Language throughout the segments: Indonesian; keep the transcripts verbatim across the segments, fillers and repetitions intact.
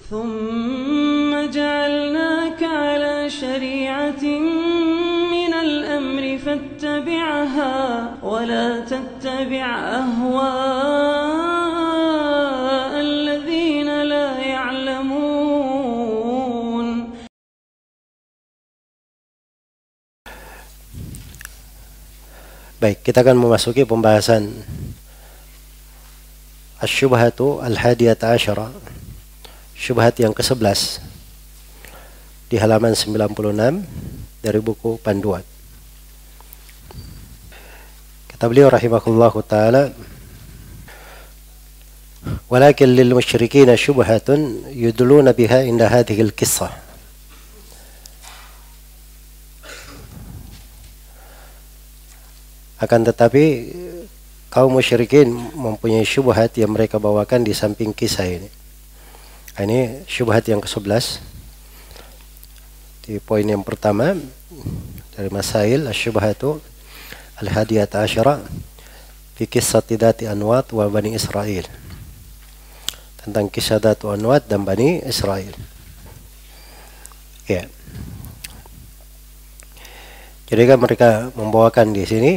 ثم جعلناك على شريعة من الأمر فاتبعها ولا تتبع أهواء الذين لا يعلمون. Baik, kita akan memasuki pembahasan Asy-Syubhatu Al-Hadiyata Asyara, syubhat yang kesebelas, di halaman sembilan puluh enam dari buku panduan. Kata beliau rahimahullahu ta'ala, walakin lil musyrikina syubhatun yudluna biha inda hadhil kisah. Akan tetapi kaum musyrikin mempunyai syubhat yang mereka bawakan di samping kisah ini. Ini syubhat yang kesebelas. Di poin yang pertama dari masail asy-syubhatu al-hadiyata asyara fi qissati Dati Anwat wa Bani Israil. Tentang kisah Datu Anwat dan Bani Israil. Ya. Jadi kan mereka membawakan di sini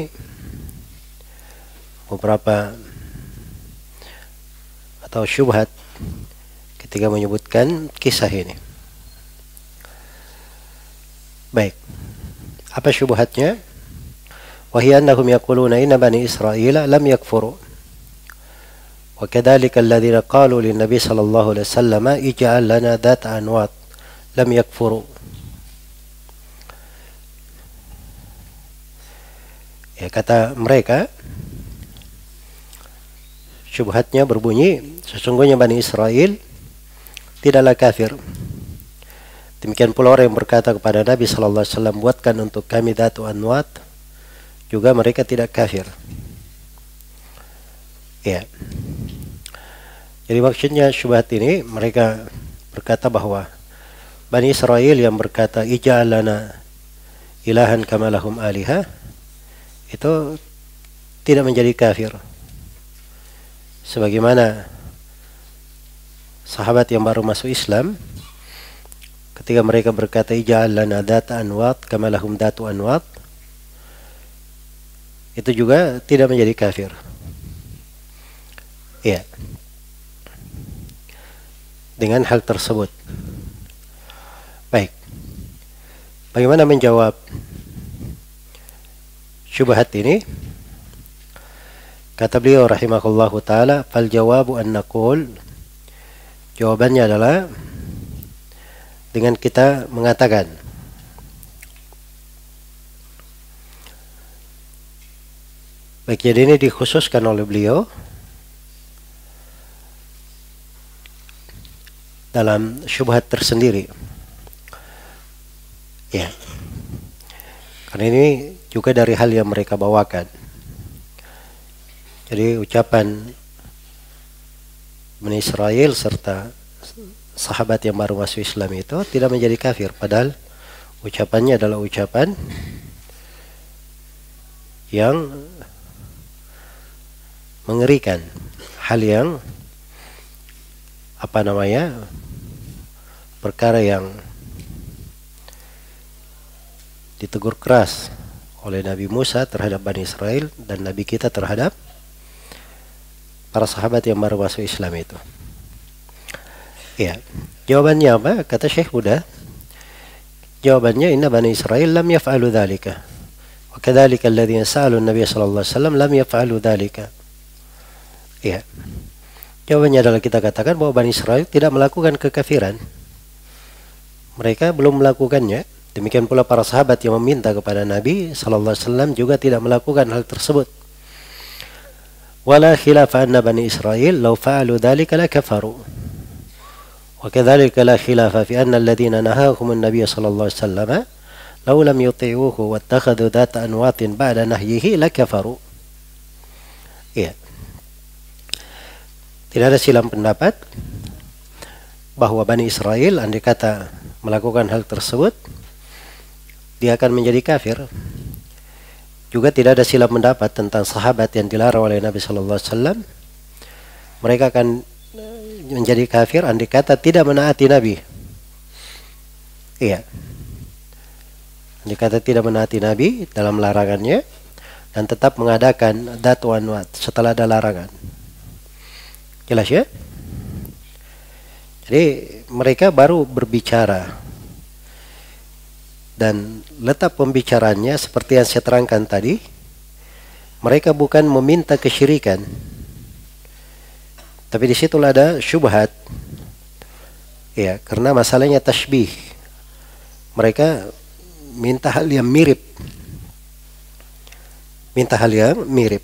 beberapa atau syubhat ketika menyebutkan kisah ini. Baik. Apa syubhatnya? Wa hiya annahum yaquluna inna bani Israila lam yakfuru. Wa kadzalika alladhina qalu lin nabi sallallahu alaihi wasallam ij'al lana dhat anwat lam yakfuru. Ya, kata mereka, syubhatnya berbunyi, sesungguhnya Bani Israel tidaklah kafir. Demikian pula orang yang berkata kepada Nabi sallallahu alaihi wasallam, buatkan untuk kami Datu Anwat, juga mereka tidak kafir. Ya. Jadi maksudnya syubhat ini, mereka berkata bahwa Bani Israel yang berkata ij'al lana ilahan kama lahum alihah, itu tidak menjadi kafir. Sebagaimana sahabat yang baru masuk Islam, ketika mereka berkata ij'al lana data anwat kama lahum datu anwat, itu juga tidak menjadi kafir. Ya. Dengan hal tersebut. Baik. Bagaimana menjawab syubhat ini? Kata beliau rahimahullahu ta'ala, fal jawabu an naqul, jawabannya adalah dengan kita mengatakan, baik, jadi ini dikhususkan oleh beliau dalam syubhat tersendiri. Ya. Karena ini juga dari hal yang mereka bawakan. Jadi ucapan Bani Israel serta sahabat yang baru masuk Islam itu tidak menjadi kafir, padahal ucapannya adalah ucapan yang mengerikan, hal yang apa namanya, perkara yang ditegur keras oleh Nabi Musa terhadap Bani Israel dan Nabi kita terhadap para sahabat yang baru masuk Islam itu. Ya, jawabannya apa? Kata Syekh Huda, jawabannya inna Bani Israel lam yaf'alu dzalika. Wa kadzalika alladziina sa'alu an-nabiy sallallahu alaihi wasallam lam yaf'alu dzalika. Ya. Jawabannya adalah kita katakan bahwa Bani Israel tidak melakukan kekafiran. Mereka belum melakukannya. Demikian pula para sahabat yang meminta kepada Nabi sallallahu alaihi wasallam juga tidak melakukan hal tersebut. Wala khilafa anna Bani Israel law fa'alu dzalika lakafaru. Wa kadzalika la khilafa fi anna alladziina nahahum an-nabiy sallallahu alaihi wasallam law lam yuti'uhu wattakhadhu dhata anwatin ba'da nahyihi lakafaru. Ya. Tidak ada silang pendapat bahwa Bani Israel andai kata melakukan hal tersebut dia akan menjadi kafir. Juga tidak ada silang pendapat tentang sahabat yang dilarang oleh Nabi sallallahu alaihi wasallam. Mereka akan menjadi kafir andai kata tidak menaati Nabi. Iya. Andai kata tidak menaati Nabi dalam larangannya dan tetap mengadakan dat wa nuat setelah ada larangan. Jelas ya? Jadi mereka baru berbicara dan letak pembicaranya seperti yang saya terangkan tadi, mereka bukan meminta kesyirikan, tapi disitulah ada syubhat, ya, karena masalahnya tashbih. Mereka minta hal yang mirip, minta hal yang mirip,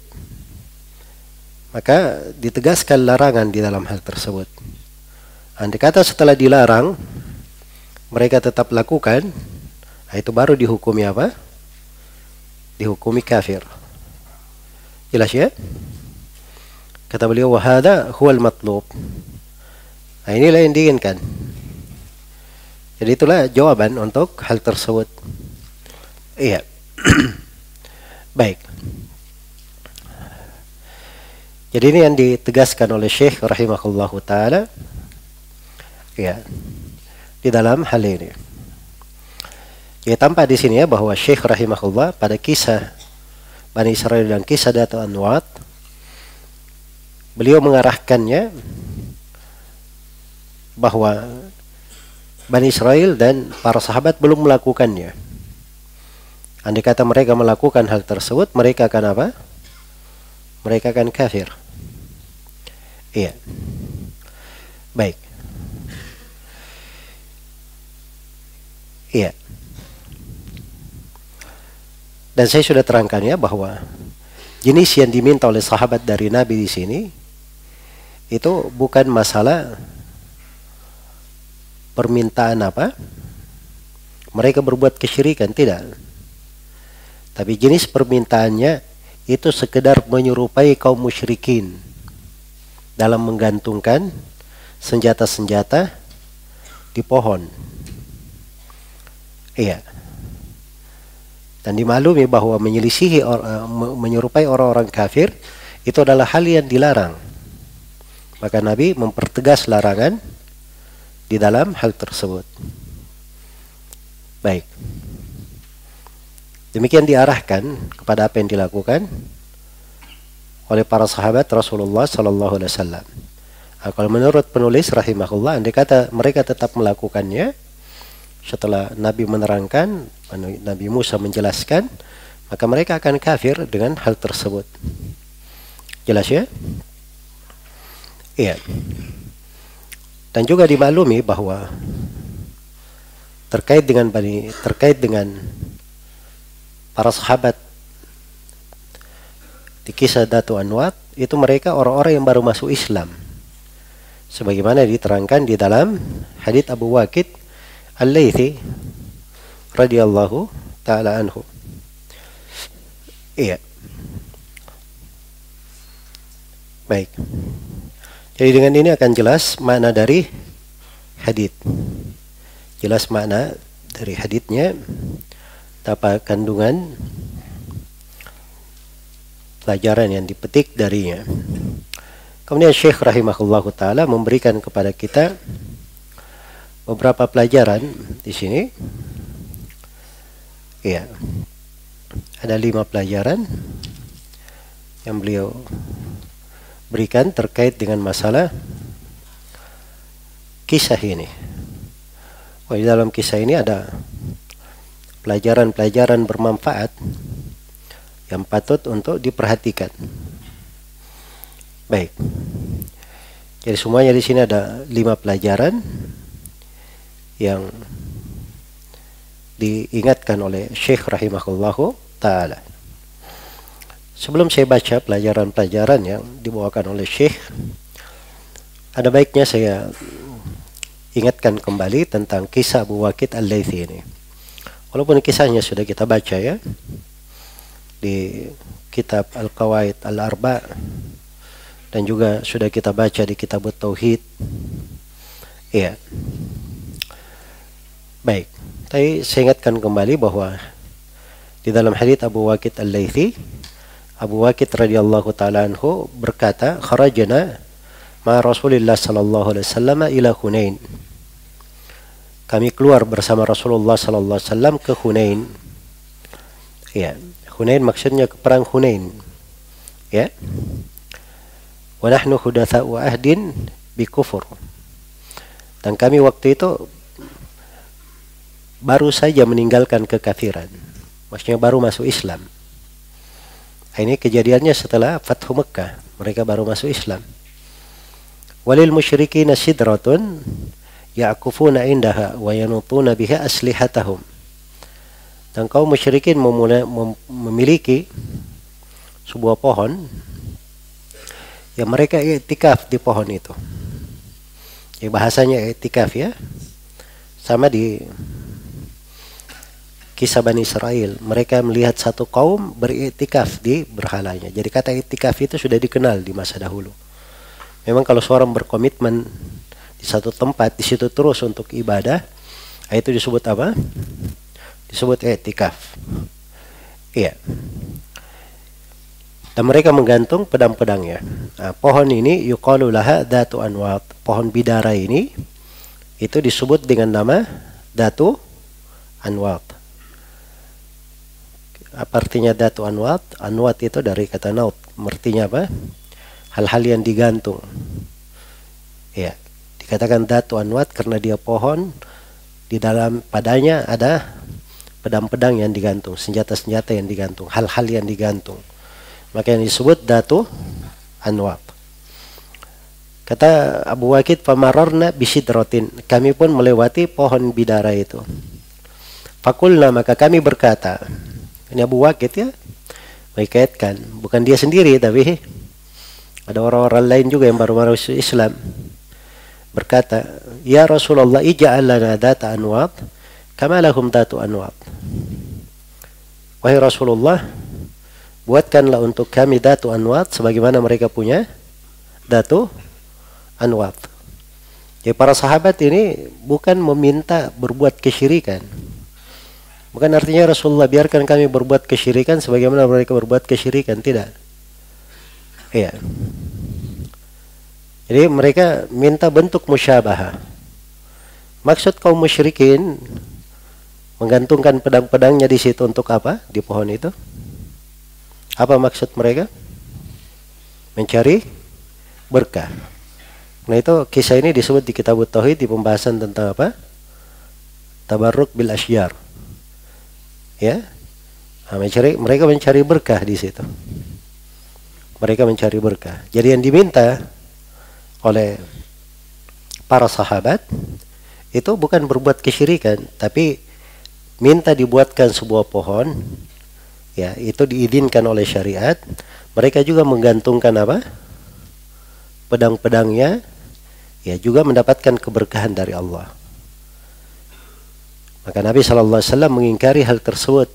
maka ditegaskan larangan di dalam hal tersebut. Andai kata setelah dilarang mereka tetap lakukan, nah itu baru dihukumi apa? Dihukumi kafir. Jelas ya? Kata beliau, wahada huwal matlub. Nah inilah yang diinginkan. Jadi itulah jawaban untuk hal tersebut. Iya. Baik. Jadi ini yang ditegaskan oleh Syekh rahimahullahu ta'ala, ya, di dalam hal ini. Ya, tampak di sini ya bahwa Syekh rahimahullah pada kisah Bani Israel dan kisah Dat wa Nuat, beliau mengarahkannya bahwa Bani Israel dan para sahabat belum melakukannya. Andai kata mereka melakukan hal tersebut, mereka akan apa? Mereka akan kafir. Iya. Baik. Iya. Dan saya sudah terangkan ya bahwa jenis yang diminta oleh sahabat dari Nabi di sini itu bukan masalah permintaan apa? Mereka berbuat kesyirikan, tidak. Tapi jenis permintaannya itu sekedar menyerupai kaum musyrikin dalam menggantungkan senjata-senjata di pohon. Iya. Dan dimaklumi bahwa menyelisihi or, menyerupai orang-orang kafir itu adalah hal yang dilarang. Maka Nabi mempertegas larangan di dalam hal tersebut. Baik. Demikian diarahkan kepada apa yang dilakukan oleh para sahabat Rasulullah sallallahu alaihi wasallam. Nah, kalau menurut penulis rahimahullah, andai kata mereka tetap melakukannya setelah Nabi menerangkan, Nabi Musa menjelaskan, maka mereka akan kafir dengan hal tersebut. Jelas ya? Iya. Dan juga dimaklumi bahwa terkait dengan bani, terkait dengan para sahabat di kisah Dat wa Nuat, itu mereka orang-orang yang baru masuk Islam. Sebagaimana diterangkan di dalam hadits Abu Waqid Al-Laythi radhiyallahu ta'ala anhu. Iya. Baik. Jadi dengan ini akan jelas makna dari hadits. Jelas makna dari haditsnya, apa kandungan pelajaran yang dipetik darinya. Kemudian Syekh rahimahullahu ta'ala memberikan kepada kita beberapa pelajaran di sini. Iya. Ada lima pelajaran yang beliau berikan terkait dengan masalah kisah ini. Oh, di dalam kisah ini ada pelajaran-pelajaran bermanfaat yang patut untuk diperhatikan. Baik. Jadi semuanya di sini ada lima pelajaran yang diingatkan oleh Syekh rahimahullahu ta'ala. Sebelum saya baca pelajaran-pelajaran yang dibawakan oleh Syekh, ada baiknya saya ingatkan kembali tentang kisah Abu Waqid Al-Laythi ini. Walaupun kisahnya sudah kita baca ya di kitab Al-Qawaid Al-Arba, dan juga sudah kita baca di kitab Tauhid. Iya. Baik. Tapi saya ingatkan kembali bahwa di dalam hadits Abu Waqid Al-Laythi, Abu Waqid radhiyallahu ta'ala anhu berkata, kharajna ma Rasulillah sallallahu alaihi wasallam ila Hunain. Kami keluar bersama Rasulullah sallallahu alaihi wasallam ke Hunain. Ya, Hunain maksudnya ke perang Hunain. Ya. Wa nahnu hudatsa'u ahdin bi kufur. Dan kami waktu itu baru saja meninggalkan kekafiran. Maksudnya baru masuk Islam. Ini kejadiannya setelah Fathu Mekkah. Mereka baru masuk Islam. Walil musyrikina sidratun ya'kufuna indaha wa yanutuna biha aslihatahum. Dan kaum musyrikin memulai, mem, memiliki sebuah pohon yang mereka iktikaf di pohon itu. Ya, bahasanya iktikaf ya. Sama di kisah Bani Israel. Mereka melihat satu kaum beriktikaf di berhalanya. Jadi kata iktikaf itu sudah dikenal di masa dahulu. Memang kalau seorang berkomitmen di satu tempat, di situ terus untuk ibadah, itu disebut apa? Disebut iktikaf. Iya. Dan mereka menggantung pedang-pedangnya. Nah, pohon ini yuqalu laha datu anwat. Pohon bidara ini itu disebut dengan nama datu anwat. Apa artinya datu anwat? Anwat itu dari kata naut. Artinya apa? Hal-hal yang digantung. Ya, dikatakan datu anwat karena dia pohon, di dalam padanya ada pedang-pedang yang digantung, senjata-senjata yang digantung, hal-hal yang digantung. Maka yang disebut datu anwat. Kata Abu Waqid, famararna bisidratin. Kami pun melewati pohon bidara itu. Fakulna, maka kami berkata. Ini Abu Waqid ya, mengkaitkan. Bukan dia sendiri, tapi ada orang-orang lain juga yang baru masuk Islam. Berkata, ya Rasulullah, ija'al lana data anwat, kama lahum datu anwat. Wahai Rasulullah, buatkanlah untuk kami datu anwat, sebagaimana mereka punya datu anwat. Jadi para sahabat ini bukan meminta berbuat kesyirikan. Bukan artinya Rasulullah biarkan kami berbuat kesyirikan sebagaimana mereka berbuat kesyirikan. Tidak. Iya. Jadi mereka minta bentuk musyabahah. Maksud kaum musyrikin menggantungkan pedang-pedangnya di situ untuk apa? Di pohon itu. Apa maksud mereka? Mencari berkah. Nah itu kisah ini disebut di kitab Tauhid di pembahasan tentang apa? Tabarruk bil asyjar. Ya. Nah, mencari, mereka mencari berkah di situ. Mereka mencari berkah. Jadi yang diminta oleh para sahabat itu bukan berbuat kesyirikan, tapi minta dibuatkan sebuah pohon. Ya, itu diizinkan oleh syariat. Mereka juga menggantungkan apa? Pedang-pedangnya, ya juga mendapatkan keberkahan dari Allah. Maka Nabi shallallahu alaihi wasallam mengingkari hal tersebut.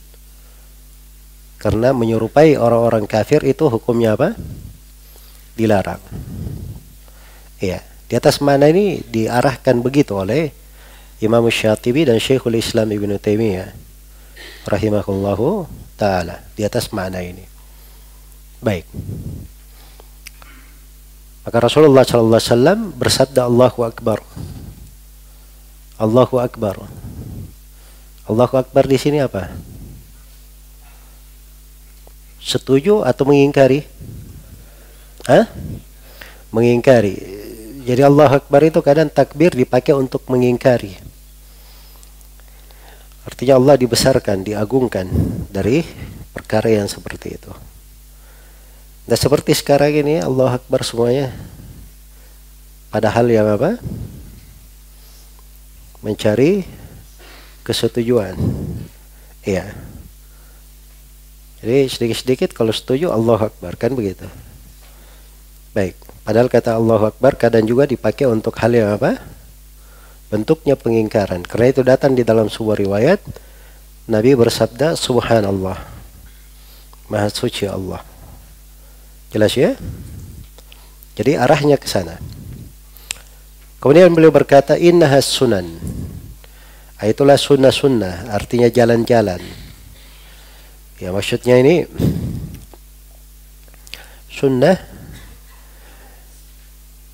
Karena menyerupai orang-orang kafir itu hukumnya apa? Dilarang. Ya, di atas mana ini diarahkan begitu oleh Imam Syatibi dan Syekhul Islam Ibnu Taimiyah rahimahullahu ta'ala. Di atas mana ini. Baik. Maka Rasulullah shallallahu alaihi wasallam bersabda Allahu Akbar. Allahu Akbar. Allahu Akbar di sini apa? Setuju atau mengingkari? Hah? Mengingkari. Jadi Allahu Akbar itu kadang takbir dipakai untuk mengingkari. Artinya Allah dibesarkan, diagungkan dari perkara yang seperti itu. Dan seperti sekarang ini Allahu Akbar semuanya. Padahal yang apa? Mencari kesetujuan. Iya. Jadi sedikit-sedikit kalau setuju Allahu Akbar, kan begitu. Baik, padahal kata Allahu Akbar kadang juga dipakai untuk hal yang apa? Bentuknya pengingkaran. Karena itu datang di dalam sebuah riwayat Nabi bersabda Subhanallah, Maha Suci Allah. Jelas ya? Jadi arahnya ke sana. Kemudian beliau berkata innahas sunan. Itulah sunnah-sunnah, artinya jalan-jalan. Ya maksudnya ini sunnah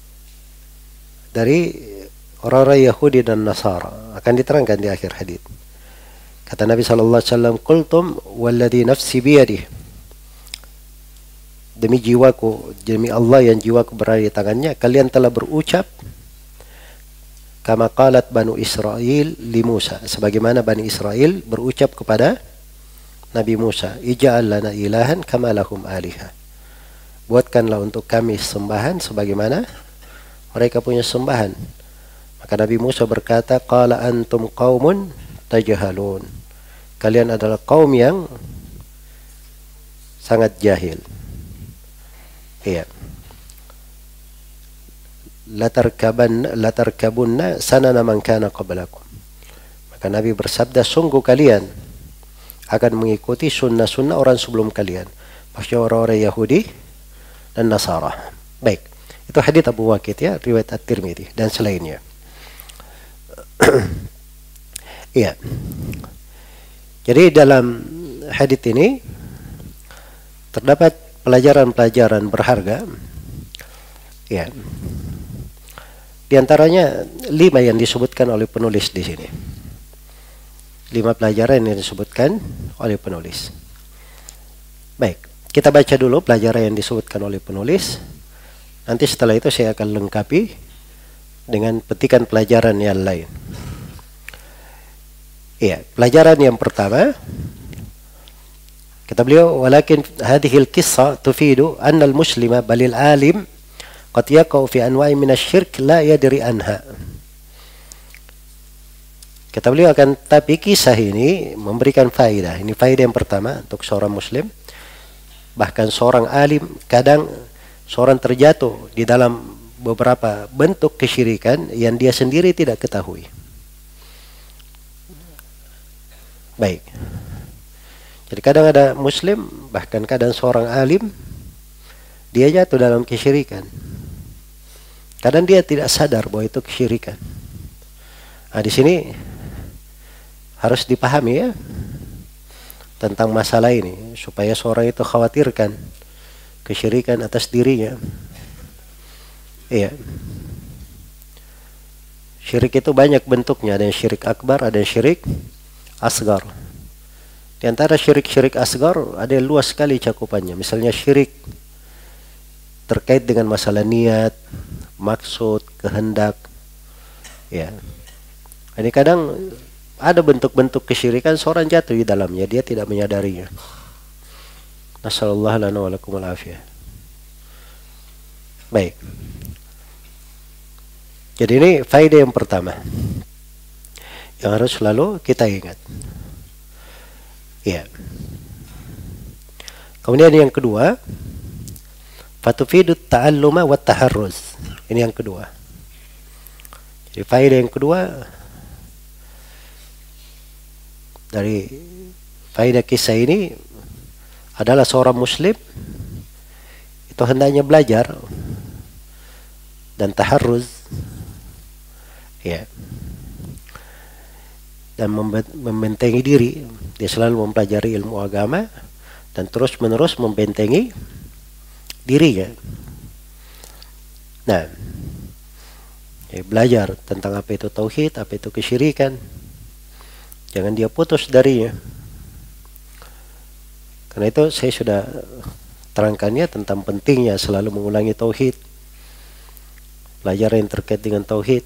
dari orang-orang Yahudi dan Nasara. Akan diterangkan di akhir hadis. Kata Nabi sallallahu alaihi wasallam, "Qultum walladhi nafsi biyadihi." Demi jiwaku, demi Allah yang jiwaku berada di tangannya, kalian telah berucap kama qalat Banu Israel li Musa, sebagaimana Bani Israel berucap kepada Nabi Musa, "Ij'al lana ilahan kama lahum aliha." Buatkanlah untuk kami sembahan sebagaimana mereka punya sembahan. Maka Nabi Musa berkata, "Qala antum qaumun tajhalun." Kalian adalah kaum yang sangat jahil. Iya. Latarkaban latarkabunna sanana man kana qablakum. Maka Nabi bersabda, sungguh kalian akan mengikuti sunnah-sunnah orang sebelum kalian. Maksudnya orang-orang Yahudi dan Nasara. Baik, itu hadits Abu Waqid ya, riwayat At-Tirmidzi dan selainnya. Iya. Jadi dalam hadits ini terdapat pelajaran-pelajaran berharga. Ya. Di antaranya lima yang disebutkan oleh penulis di sini. Lima pelajaran yang disebutkan oleh penulis. Baik, kita baca dulu pelajaran yang disebutkan oleh penulis. Nanti setelah itu saya akan lengkapi dengan petikan pelajaran yang lain. Iya, pelajaran yang pertama, kata beliau, walakin hadhil qissah tufidu anna al-muslima balil alim qad yaqau fi anwa'i min asy-syirk la yadri anha. Kata beliau, akan tapi kisah ini memberikan faedah. Ini faedah yang pertama untuk seorang muslim. Bahkan seorang alim kadang seorang terjatuh di dalam beberapa bentuk kesyirikan yang dia sendiri tidak ketahui. Baik. Jadi kadang ada muslim, bahkan kadang seorang alim, dia jatuh dalam kesyirikan. Kadang dia tidak sadar bahwa itu kesyirikan. Nah, di sini harus dipahami ya tentang masalah ini supaya seorang itu khawatirkan kesyirikan atas dirinya. Iya. Syirik itu banyak bentuknya, ada yang syirik akbar, ada yang syirik asgar. Di antara syirik-syirik asgar ada yang luas sekali cakupannya. Misalnya syirik terkait dengan masalah niat, maksud, kehendak. Ya. Ini kadang ada bentuk-bentuk kesyirikan seorang jatuh di dalamnya, dia tidak menyadarinya. Nasallallahu lana wa lakumul afiyah. Baik. Jadi ini faedah yang pertama yang harus selalu kita ingat. Ya. Kemudian yang kedua, fatufidut ta'alluma wa taharruz. Ini yang kedua. Jadi faedah yang kedua dari faedah kisah ini adalah seorang muslim itu hendaknya belajar dan taharruz, ya, dan membentengi diri. Dia selalu mempelajari ilmu agama dan terus menerus membentengi dirinya. Nah, ya, belajar tentang apa itu tauhid, apa itu kesyirikan. Jangan dia putus darinya. Karena itu saya sudah terangkannya tentang pentingnya selalu mengulangi tauhid. Pelajaran yang terkait dengan tauhid.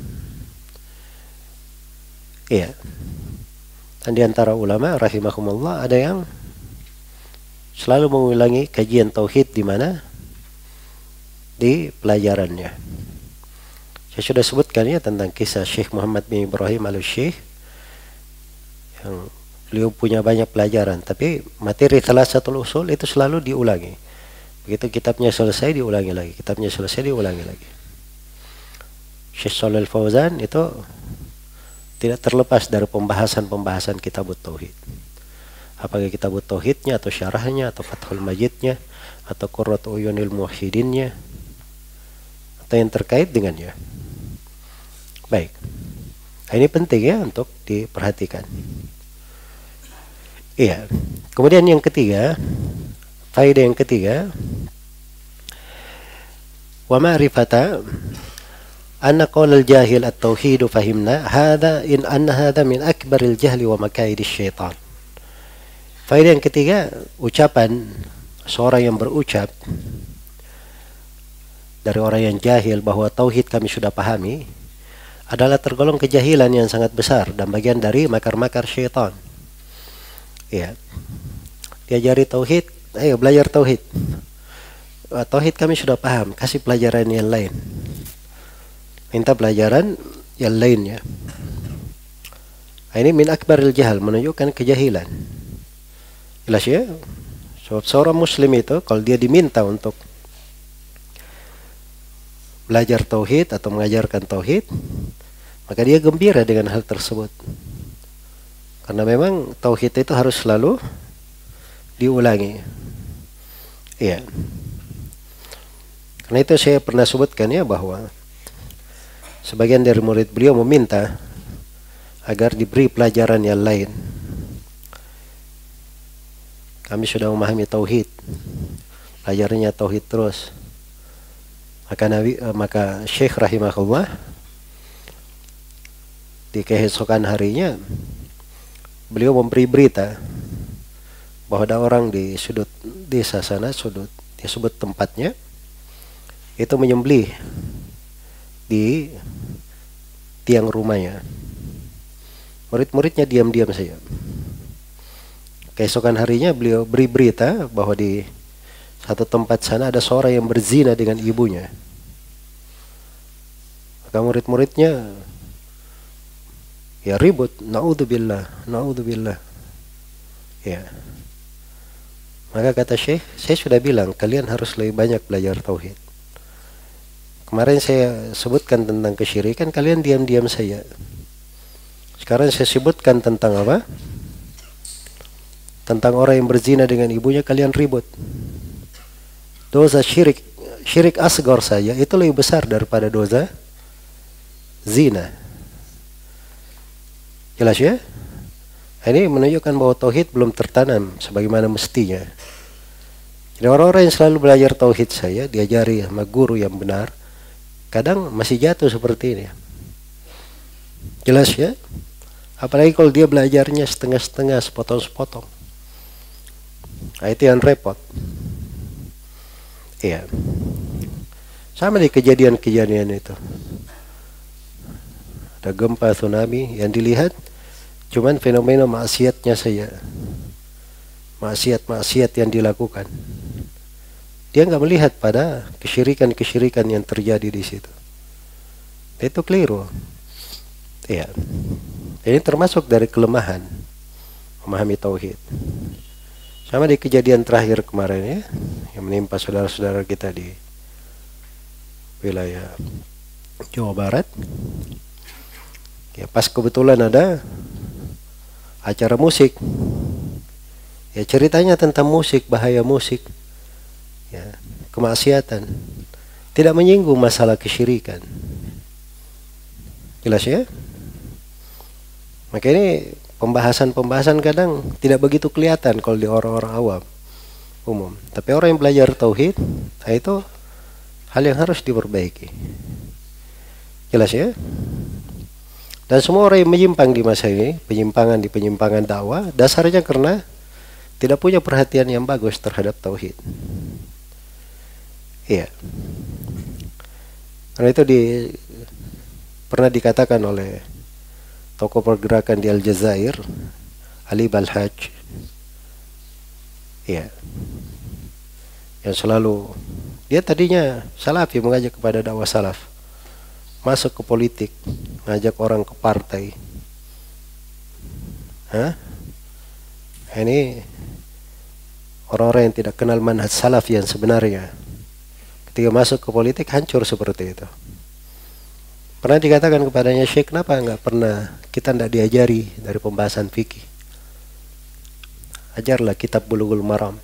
Iya. Dan di antara ulama rahimahumullah ada yang selalu mengulangi kajian tauhid di mana? Di pelajarannya. Saya sudah sebutkan ya tentang kisah Syekh Muhammad bin Ibrahim Al-Syekh yang beliau punya banyak pelajaran, tapi materi Thalatsatul Usul itu selalu diulangi. Begitu kitabnya selesai diulangi lagi, kitabnya selesai diulangi lagi. Syekh Shalal Fauzan itu tidak terlepas dari pembahasan-pembahasan kitab tauhid. Apakah kitab tauhidnya atau syarahnya atau Fathul Majidnya atau Qurratu Uyunil Muwahhidinnya atau yang terkait dengannya. Baik. Ini penting ya untuk diperhatikan. Iya. Kemudian yang ketiga, faedah yang ketiga, wa ma'rifata anna qaul al-jahil at-tauhid fahimna hadha in anna hadha min akbaril jahli wa makaidis syaitan. Faedah yang ketiga, ucapan seorang yang berucap dari orang yang jahil bahwa tauhid kami sudah pahami adalah tergolong kejahilan yang sangat besar dan bagian dari makar-makar syaitan. Ya. Diajari tauhid, ayo belajar tauhid. Tauhid kami sudah paham, kasih pelajaran yang lain. Minta pelajaran yang lainnya. Ini min akbaril jahal, menunjukkan kejahilan. Jelas ya? Sebab seorang muslim itu kalau dia diminta untuk belajar tauhid atau mengajarkan tauhid, maka dia gembira dengan hal tersebut. Karena memang tauhid itu harus selalu diulangi. Iya. Karena itu saya pernah sebutkan ya bahwa sebagian dari murid beliau meminta agar diberi pelajaran yang lain. Kami sudah memahami tauhid, pelajarannya tauhid terus. Maka Nabi, maka Syekh rahimahullah di keesokan harinya beliau memberi berita bahwa ada orang di sudut desa sana, sudut disebut tempatnya, itu menyembelih di tiang rumahnya. Murid-muridnya diam-diam saja. Keesokan harinya beliau beri berita bahwa di satu tempat sana ada seorang yang berzina dengan ibunya. Maka murid-muridnya ya ribut, naudzubillah, naudzubillah. Ya. Maka kata Syekh, saya sudah bilang kalian harus lebih banyak belajar tauhid. Kemarin saya sebutkan tentang kesyirikan, kalian diam-diam saja. Sekarang saya sebutkan tentang apa? Tentang orang yang berzina dengan ibunya, kalian ribut. Dosa syirik, syirik asgar saja itu lebih besar daripada dosa zina. Jelas ya? Ini menunjukkan bahwa tauhid belum tertanam sebagaimana mestinya. Jadi orang-orang yang selalu belajar tauhid saya, diajari sama guru yang benar, kadang masih jatuh seperti ini. Jelas ya? Apalagi kalau dia belajarnya setengah-setengah, sepotong-sepotong. Nah, itu yang repot. Iya. Sama di kejadian-kejadian itu. Ada gempa, tsunami yang dilihat cuman fenomena maksiatnya saja. Maksiat-maksiat yang dilakukan. Dia nggak melihat pada kesyirikan-kesyirikan yang terjadi di situ. Itu keliru. Iya. Ini termasuk dari kelemahan memahami tauhid. Sama di kejadian terakhir kemarin ya, yang menimpa saudara-saudara kita di wilayah Jawa Barat. Ya pas kebetulan ada acara musik. Ya ceritanya tentang musik, bahaya musik. Ya, kemaksiatan. Tidak menyinggung masalah kesyirikan. Jelas ya? Maka ini pembahasan-pembahasan kadang tidak begitu kelihatan kalau di orang-orang awam umum. Tapi orang yang belajar tauhid, nah itu hal yang harus diperbaiki. Jelas ya? Dan semua orang yang menyimpang di masa ini, penyimpangan di penyimpangan dakwah, dasarnya karena tidak punya perhatian yang bagus terhadap tauhid. Iya. Karena itu di, pernah dikatakan oleh tokoh pergerakan di Aljazair, Ali Balhaj, iya, yang selalu dia tadinya salafi, mengajak kepada dakwah salaf, masuk ke politik, ngajak orang ke partai. Hah? Ini orang-orang yang tidak kenal manhaj salaf yang sebenarnya, ketika masuk ke politik hancur seperti itu. Pernah dikatakan kepadanya, Syekh, kenapa nggak pernah kita tidak diajari dari pembahasan fikih? Ajarlah kitab Bulughul Maram.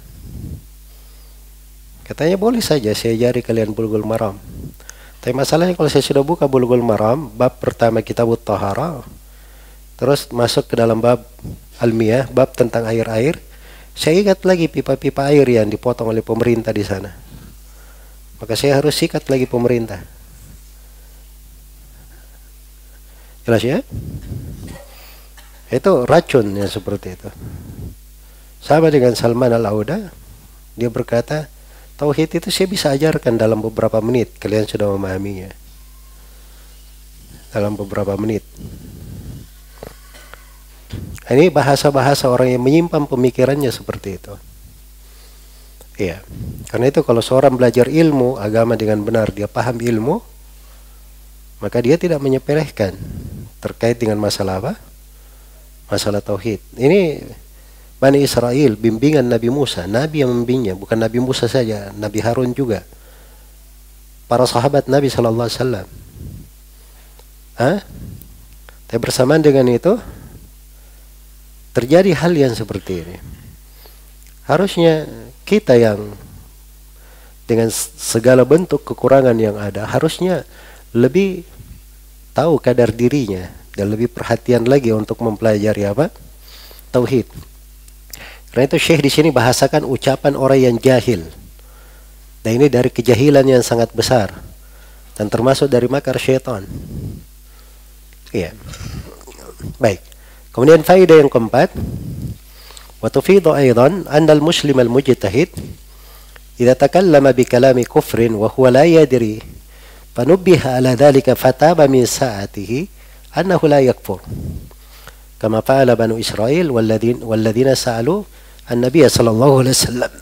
Katanya boleh saja saya ajari kalian Bulughul Maram. Tapi masalahnya kalau saya sudah buka Bulughul Maram, bab pertama Kitabut Thahara, terus masuk ke dalam bab Al-Miyah, bab tentang air-air, saya ingat lagi pipa-pipa air yang dipotong oleh pemerintah di sana. Maka saya harus sikat lagi pemerintah. Jelas ya? Itu racun yang seperti itu. Sama dengan Salman Al-Auda, dia berkata, tauhid itu saya bisa ajarkan dalam beberapa menit, kalian sudah memahaminya. Dalam beberapa menit. Ini bahasa-bahasa orang yang menyimpan pemikirannya seperti itu. Iya. Karena itu kalau seorang belajar ilmu agama dengan benar, dia paham ilmu, maka dia tidak menyepelekan terkait dengan masalah apa? Masalah tauhid. Ini Bani Israel, bimbingan Nabi Musa, Nabi yang membimbingnya, bukan Nabi Musa saja, Nabi Harun juga. Para sahabat Nabi sallallahu alaihi wasallam. Ah? Tapi bersamaan dengan itu terjadi hal yang seperti ini. Harusnya kita yang dengan segala bentuk kekurangan yang ada, harusnya lebih tahu kadar dirinya dan lebih perhatian lagi untuk mempelajari apa? Tauhid. Karena itu Syekh di sini bahasakan ucapan orang yang jahil. Dan ini dari kejahilan yang sangat besar dan termasuk dari makar syaitan. Iya. Baik. Kemudian faedah yang keempat, wa tufidu aidan anna al-muslim al-mujtahid idza takallama bi kalami kufrin wa huwa la yadri fanubbiha ala dhalika fataba min sa'atihi annahu la yakfur. Kama fa'ala banu Israil walladzina walladzina sa'alu an-nabiy sallallahu alaihi wasallam.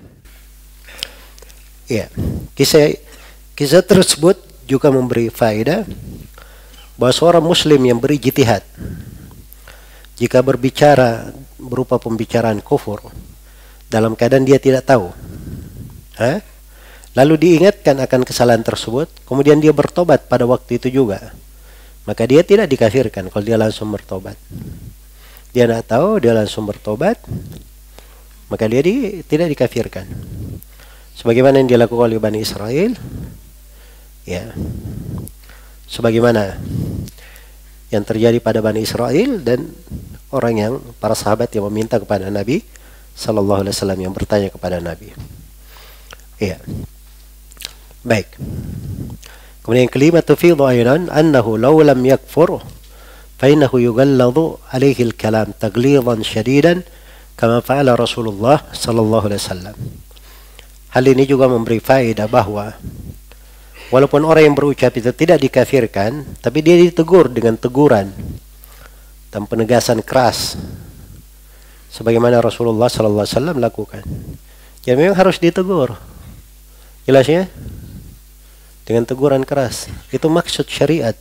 Ya, kisah kisah tersebut juga memberi faedah bahwa seorang muslim yang berijtihad jika berbicara berupa pembicaraan kufur dalam keadaan dia tidak tahu, ha? Lalu diingatkan akan kesalahan tersebut, kemudian dia bertobat pada waktu itu juga, maka dia tidak dikafirkan kalau dia langsung bertobat. Dia tidak tahu, dia langsung bertobat, maka dia di, tidak dikafirkan. Sebagaimana yang dilakukan oleh Bani Israel, ya, sebagaimana yang terjadi pada Bani Israel dan orang yang para sahabat yang meminta kepada Nabi Sallallahu Alaihi Wasallam, yang bertanya kepada Nabi. Ya, baik. Kemudian yang kelima, tufidu aidan annahu law lam yakfur fa innahu yughalladu alaihi al-kalam taghlidan shadidan kama fa'ala Rasulullah Sallallahu Alaihi Wasallam. Hal ini juga memberi faedah bahwa walaupun orang yang berucap itu tidak dikafirkan, tapi dia ditegur dengan teguran dan penegasan keras, sebagaimana Rasulullah Sallallahu Alaihi Wasallam lakukan. Jadi memang harus ditegur, jelasnya dengan teguran keras. Itu maksud syariat.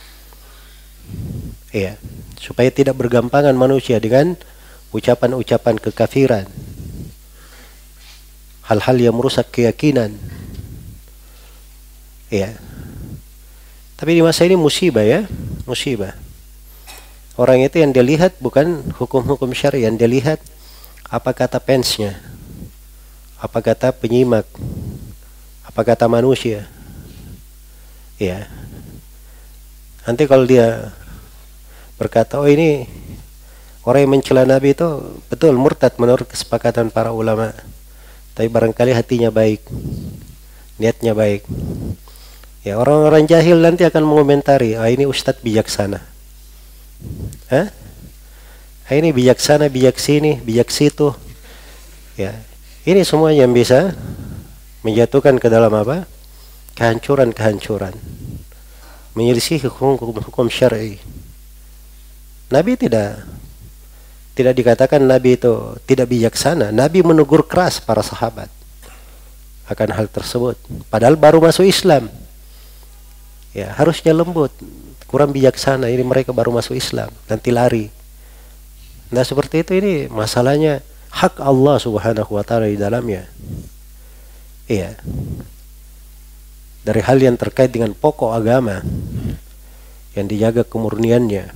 Iya, supaya tidak bergampangan manusia dengan ucapan-ucapan kekafiran, hal-hal yang merusak keyakinan. Iya. Tapi di masa ini musibah ya, musibah. Orang itu yang dia lihat bukan hukum-hukum syari, yang dia lihat apa kata fansnya, apa kata penyimak, apa kata manusia. Iya. Nanti kalau dia berkata, oh ini orang yang mencela Nabi itu betul murtad menurut kesepakatan para ulama, tapi barangkali hatinya baik, niatnya baik. Ya, orang-orang jahil nanti akan mengomentari, ah ini ustadz bijaksana. Hah? Ah, ini bijaksana, bijak sini, bijak situ. Ya, ini semua yang bisa menjatuhkan ke dalam apa? Kehancuran-kehancuran. Menyelisih hukum-hukum syar'i. Nabi tidak tidak dikatakan Nabi itu tidak bijaksana. Nabi menegur keras para sahabat akan hal tersebut. Padahal baru masuk Islam. Ya, harusnya lembut, kurang bijaksana, ini mereka baru masuk Islam, nanti lari. Nah, seperti itu, ini masalahnya hak Allah Subhanahu wa taala di dalamnya. Iya. Dari hal yang terkait dengan pokok agama yang dijaga kemurniannya.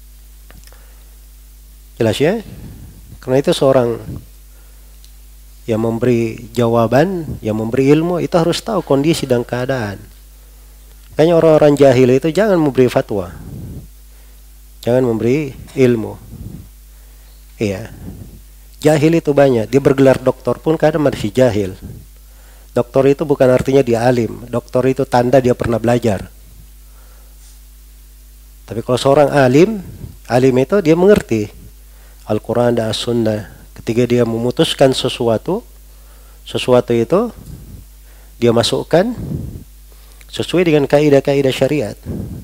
Jelas ya? Karena itu seorang yang memberi jawaban, yang memberi ilmu itu harus tahu kondisi dan keadaan. Kayaknya orang-orang jahil itu jangan memberi fatwa, jangan memberi ilmu. Iya, jahil itu banyak. Dia bergelar doktor pun kadang masih jahil. Doktor itu bukan artinya dia alim. Doktor itu tanda dia pernah belajar. Tapi kalau seorang alim, alim itu dia mengerti Al-Quran dan As-Sunnah. Ketika dia memutuskan sesuatu, sesuatu itu dia masukkan sesuai dengan kaidah-kaidah syariat.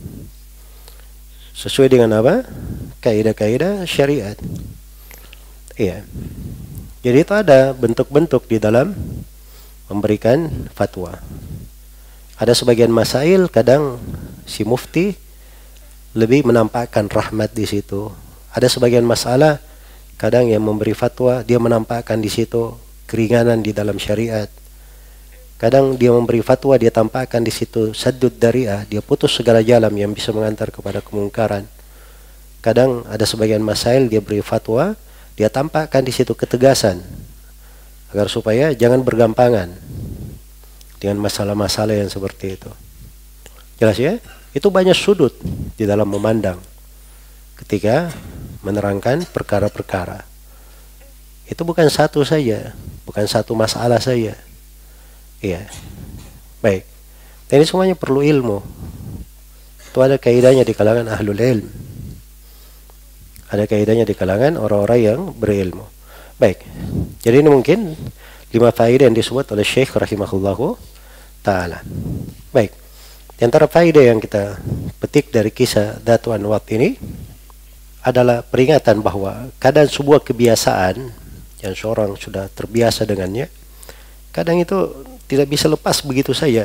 Sesuai dengan apa? Kaidah-kaidah syariat. Iya. Jadi itu ada bentuk-bentuk di dalam memberikan fatwa. Ada sebagian masail kadang si mufti lebih menampakkan rahmat di situ. Ada sebagian masalah kadang yang memberi fatwa dia menampakkan di situ keringanan di dalam syariat. Kadang dia memberi fatwa dia tampakkan di situ saddud dari'ah, dia putus segala jalan yang bisa mengantar kepada kemungkaran. Kadang ada sebagian masail dia beri fatwa, dia tampakkan di situ ketegasan agar supaya jangan bergampangan dengan masalah-masalah yang seperti itu. Jelas ya? Itu banyak sudut di dalam memandang ketika menerangkan perkara-perkara. Itu bukan satu saja, bukan satu masalah saja. Iya. Baik. Dan ini semuanya perlu ilmu. Itu ada kaidahnya di kalangan ahlul ilm. Ada kaidahnya di kalangan orang-orang yang berilmu. Baik. Jadi ini mungkin lima faedah yang disebut oleh Syekh rahimahullahu ta'ala. Baik. Di antara faedah yang kita petik dari kisah Datu Anwat ini adalah peringatan bahwa kadang sebuah kebiasaan yang seorang sudah terbiasa dengannya, kadang itu tidak bisa lepas begitu saja.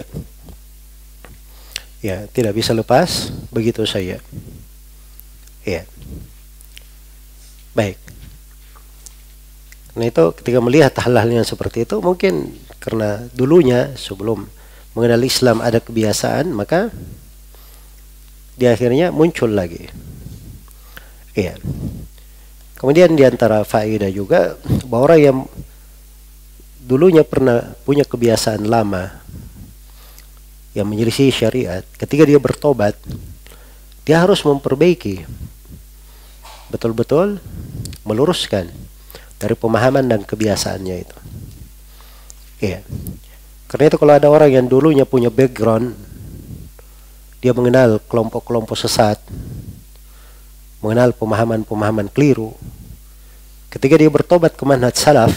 Ya, tidak bisa lepas begitu saja. Ya. Baik. Nah itu ketika melihat hal-hal yang seperti itu, mungkin karena dulunya sebelum mengenal Islam ada kebiasaan, maka di akhirnya muncul lagi. Iya. Kemudian di antara faedah juga bahwa orang yang dulunya pernah punya kebiasaan lama yang menyelisih syariat, ketika dia bertobat, dia harus memperbaiki, betul-betul meluruskan dari pemahaman dan kebiasaannya itu. Iya. Karena itu kalau ada orang yang dulunya punya background, dia mengenal kelompok-kelompok sesat, mengenal pemahaman-pemahaman keliru, ketika dia bertobat ke manhaj salaf,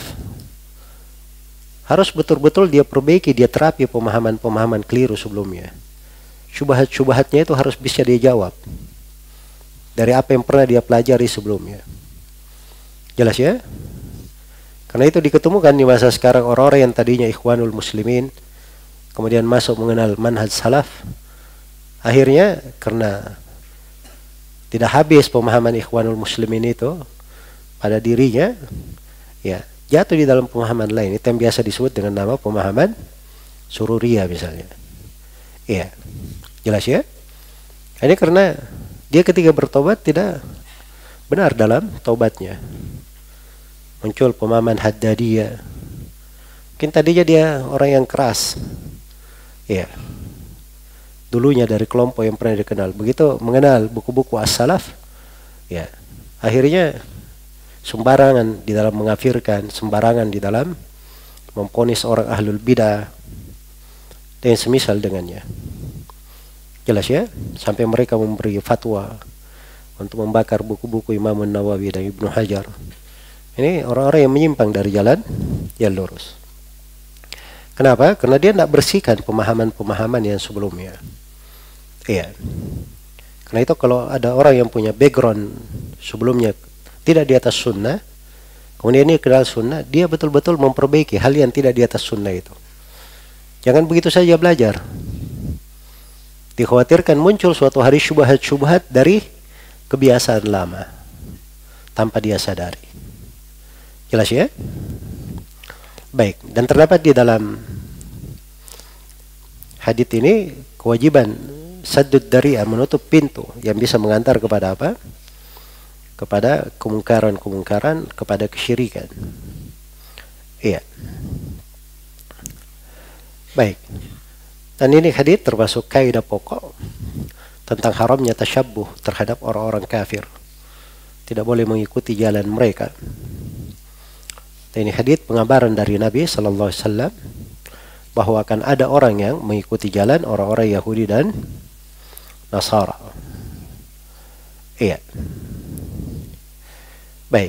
harus betul-betul dia perbaiki, dia terapi pemahaman-pemahaman keliru sebelumnya. Syubhat-syubhatnya itu harus bisa dia jawab dari apa yang pernah dia pelajari sebelumnya. Jelas ya? Karena itu diketemukan di masa sekarang orang-orang yang tadinya ikhwanul muslimin, kemudian masuk mengenal manhaj salaf, akhirnya karena tidak habis pemahaman ikhwanul muslimin itu pada dirinya, ya jatuh di dalam pemahaman lain. Itu yang biasa disebut dengan nama pemahaman sururiyah misalnya. Iya, jelas ya? Ini karena dia ketika bertobat tidak benar dalam taubatnya. Muncul pemahaman Haddadiyah. Mungkin tadinya dia orang yang keras. Ya. Dulunya dari kelompok yang pernah dikenal. Begitu mengenal buku-buku as-salaf, ya, akhirnya sembarangan di dalam mengafirkan, sembarangan di dalam memponis orang ahlul bidah dan semisal dengannya. Jelas ya? Sampai mereka memberi fatwa untuk membakar buku-buku Imam Nawawi dan Ibnu Hajar. Ini orang-orang yang menyimpang dari jalan yang lurus. Kenapa? Karena dia tidak bersihkan pemahaman-pemahaman yang sebelumnya. Iya. Karena itu kalau ada orang yang punya background sebelumnya tidak di atas sunnah, kemudian dia kenal sunnah, dia betul-betul memperbaiki hal yang tidak di atas sunnah itu. Jangan begitu saja belajar. Dikhawatirkan muncul suatu hari syubhat-syubhat dari kebiasaan lama tanpa dia sadari. Jelas ya? Baik, dan terdapat di dalam hadits ini kewajiban saddud dari'ah, menutup pintu yang bisa mengantar kepada apa? Kepada kemungkaran-kemungkaran, kepada kesyirikan. Iya. Baik. Dan ini hadits termasuk kaidah pokok tentang haramnya tasyabbuh terhadap orang-orang kafir. Tidak boleh mengikuti jalan mereka. Dan ini hadits pengabaran dari Nabi sallallahu alaihi wasallam bahwa akan ada orang yang mengikuti jalan orang-orang Yahudi dan Nasara. Iya. Baik.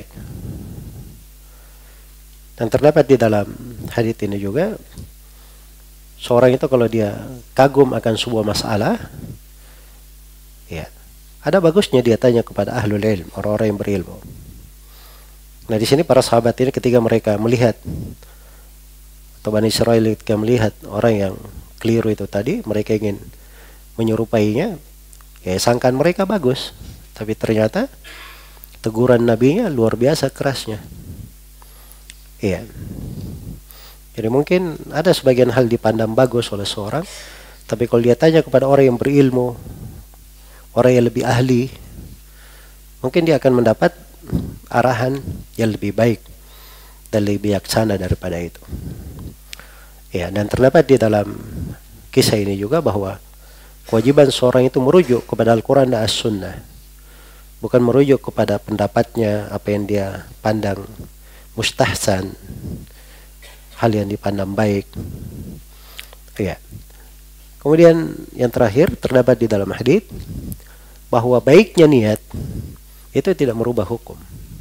Dan terdapat di dalam hadits ini juga, seorang itu kalau dia kagum akan sebuah masalah, ya, ada bagusnya dia tanya kepada ahlul ilm, orang-orang yang berilmu. Nah di sini para sahabat ini ketika mereka melihat, atau Bani Israel ketika melihat orang yang keliru itu tadi, mereka ingin menyerupainya, ya sangkaan mereka bagus, tapi ternyata teguran nabinya luar biasa kerasnya. Iya. Jadi mungkin ada sebagian hal dipandang bagus oleh seorang, tapi kalau dia tanya kepada orang yang berilmu, orang yang lebih ahli, mungkin dia akan mendapat arahan yang lebih baik dan lebih bijaksana daripada itu. Ya, dan terdapat di dalam kisah ini juga bahwa kewajiban seorang itu merujuk kepada Al-Quran dan As-Sunnah, bukan merujuk kepada pendapatnya, apa yang dia pandang mustahsan, hal yang dipandang baik. Ya. Kemudian yang terakhir terdapat di dalam hadits bahwa baiknya niat itu tidak merubah hukum.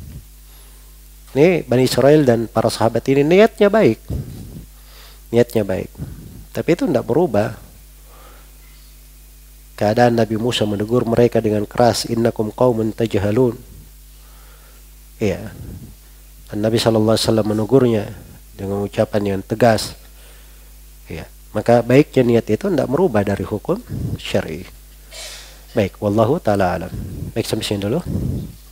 Ini Bani Israel dan para sahabat ini niatnya baik, niatnya baik, tapi itu tidak merubah keadaan Nabi Musa menegur mereka dengan keras, innakum qaumun tajhalun. Iya. Dan Nabi shallallahu alaihi wasallam menegurnya dengan ucapan yang tegas. Ya, maka baiknya niat itu tidak merubah dari hukum syar'i. Baik, wallahu taala alam. Baik, sampai sini dulu.